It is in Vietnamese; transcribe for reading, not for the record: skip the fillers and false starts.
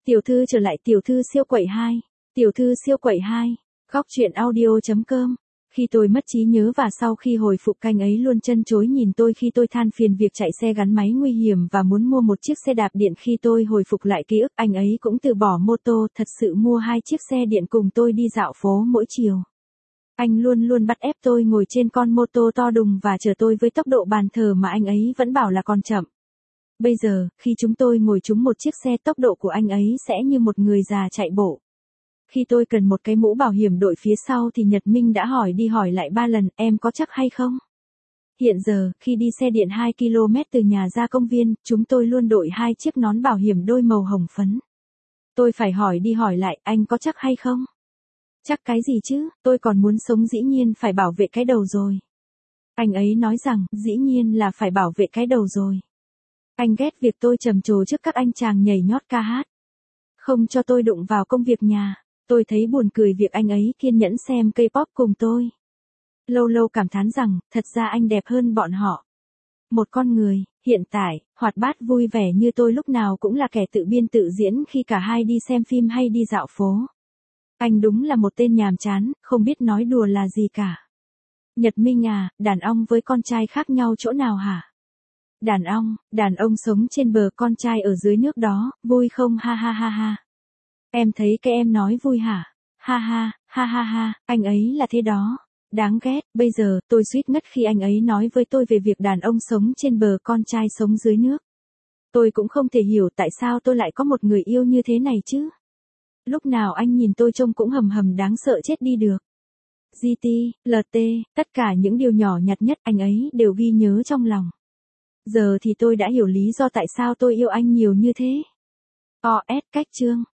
Tiểu thư trở lại, tiểu thư siêu quậy 2. Tiểu thư siêu quậy 2. Góc truyện audio.com. Khi tôi mất trí nhớ và sau khi hồi phục, anh ấy luôn chân chối nhìn tôi khi tôi than phiền việc chạy xe gắn máy nguy hiểm và muốn mua một chiếc xe đạp điện. Khi tôi hồi phục lại ký ức, anh ấy cũng từ bỏ mô tô, thật sự mua 2 chiếc xe điện cùng tôi đi dạo phố mỗi chiều. Anh luôn luôn bắt ép tôi ngồi trên con mô tô to đùng và chở tôi với tốc độ bàn thờ mà anh ấy vẫn bảo là còn chậm. Bây giờ, khi chúng tôi ngồi trúng một chiếc xe, tốc độ của anh ấy sẽ như một người già chạy bộ. Khi tôi cần một cái mũ bảo hiểm đội phía sau thì Nhật Minh đã hỏi đi hỏi lại 3 lần, em có chắc hay không? Hiện giờ, khi đi xe điện 2 km từ nhà ra công viên, chúng tôi luôn đội 2 chiếc nón bảo hiểm đôi màu hồng phấn. Tôi phải hỏi đi hỏi lại, anh có chắc hay không? Chắc cái gì chứ, tôi còn muốn sống, dĩ nhiên phải bảo vệ cái đầu rồi. Anh ấy nói rằng, dĩ nhiên là phải bảo vệ cái đầu rồi. Anh ghét việc tôi trầm trồ trước các anh chàng nhảy nhót ca hát. Không cho tôi đụng vào công việc nhà. Tôi thấy buồn cười việc anh ấy kiên nhẫn xem K-pop cùng tôi. Lâu lâu cảm thán rằng, thật ra anh đẹp hơn bọn họ. Một con người, hiện tại, hoạt bát vui vẻ như tôi lúc nào cũng là kẻ tự biên tự diễn khi cả hai đi xem phim hay đi dạo phố. Anh đúng là một tên nhàm chán, không biết nói đùa là gì cả. Nhật Minh à, đàn ông với con trai khác nhau chỗ nào hả? Đàn ông sống trên bờ, con trai ở dưới nước đó, vui không, ha ha ha ha. Em thấy cái em nói vui hả? Ha ha, ha ha ha, anh ấy là thế đó. Đáng ghét, bây giờ, tôi suýt ngất khi anh ấy nói với tôi về việc đàn ông sống trên bờ, con trai sống dưới nước. Tôi cũng không thể hiểu tại sao tôi lại có một người yêu như thế này chứ. Lúc nào anh nhìn tôi trông cũng hầm hầm đáng sợ chết đi được. GT, LT, tất cả những điều nhỏ nhặt nhất anh ấy đều ghi nhớ trong lòng. Giờ thì tôi đã hiểu lý do tại sao tôi yêu anh nhiều như thế. OS cách chương.